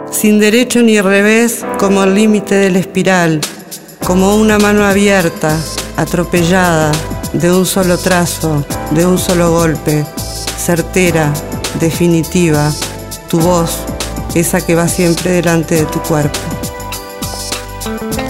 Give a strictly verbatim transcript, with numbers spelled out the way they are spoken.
sin derecho ni revés, como el límite de la espiral, como una mano abierta, atropellada, de un solo trazo, de un solo golpe, certera, definitiva, tu voz, esa que va siempre delante de tu cuerpo.